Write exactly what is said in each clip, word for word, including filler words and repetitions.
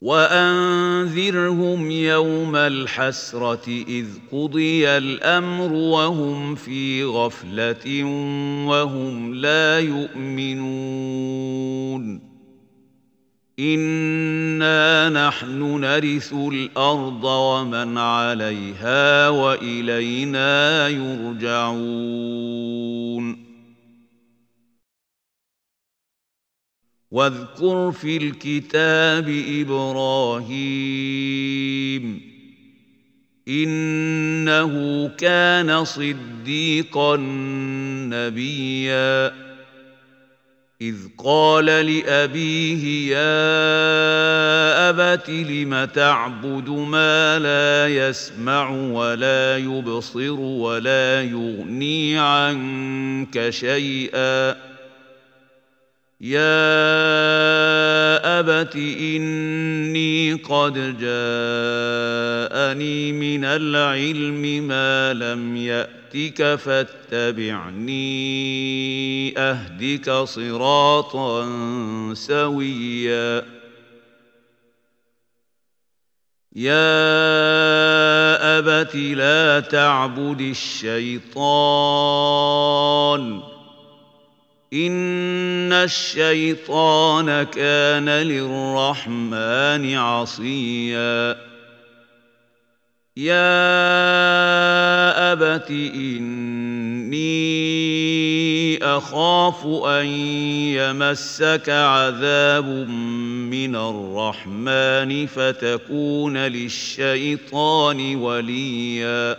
وأنذرهم يوم الحسرة إذ قضي الأمر وهم في غفلة وهم لا يؤمنون إنا نحن نرث الأرض ومن عليها وإلينا يرجعون واذكر في الكتاب إبراهيم إنه كان صديقا نبيا إذ قال لأبيه يا أبت لم تعبد ما لا يسمع ولا يبصر ولا يغني عنك شيئا يا أبت إني قد جاءني من العلم ما لم يأتك فاتبعني أهدك صراطا سويا يا أبت لا تعبد الشيطان إن الشيطان كان للرحمن عصيا يا أبت إني أخاف أن يمسك عذاب من الرحمن فتكون للشيطان وليا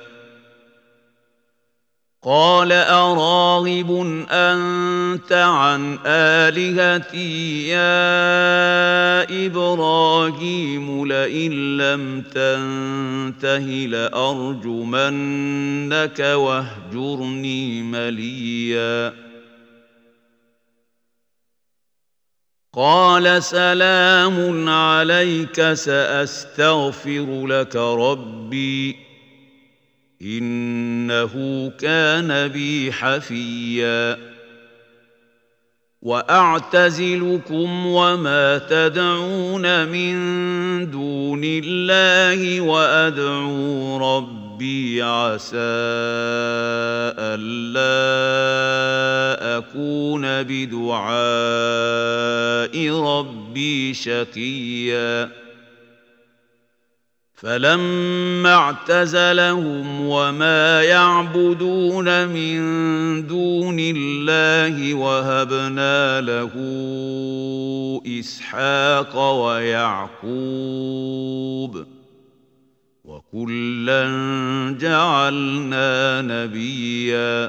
قال أراغب أنت عن آلهتي يا إبراهيم لئن لم تنته لأرجمنك واهجرني مليا قال سلام عليك سأستغفر لك ربي إنه كان بي حفيا وأعتزلكم وما تدعون من دون الله وأدعو ربي عسى ألا أكون بدعاء ربي شقيا فلما اعتزلهم وما يعبدون من دون الله وهبنا له إسحاق ويعقوب وكلا جعلنا نبيا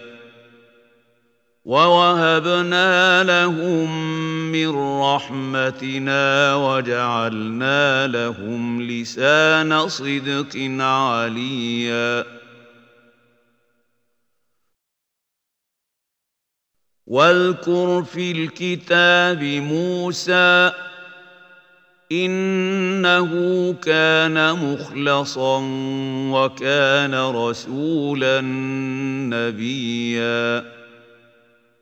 ووهبنا لهم من رحمتنا وجعلنا لهم لسان صدق عليا واذكر في الكتاب موسى إنه كان مخلصا وكان رسولا نبيا